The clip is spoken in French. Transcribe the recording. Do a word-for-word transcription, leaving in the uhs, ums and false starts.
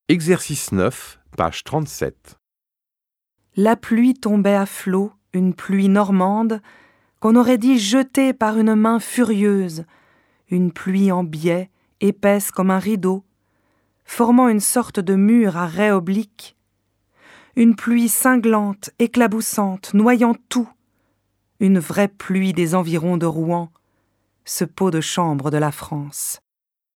Exercice neuf, page trente-sept. La pluie tombait à flots, une pluie normande, qu'on aurait dit jetée par une main furieuse, une pluie en biais, épaisse comme un rideau, formant une sorte de mur à raies obliques, une pluie cinglante, éclaboussante, noyant tout, une vraie pluie des environs de Rouen, ce pot de chambre de la France.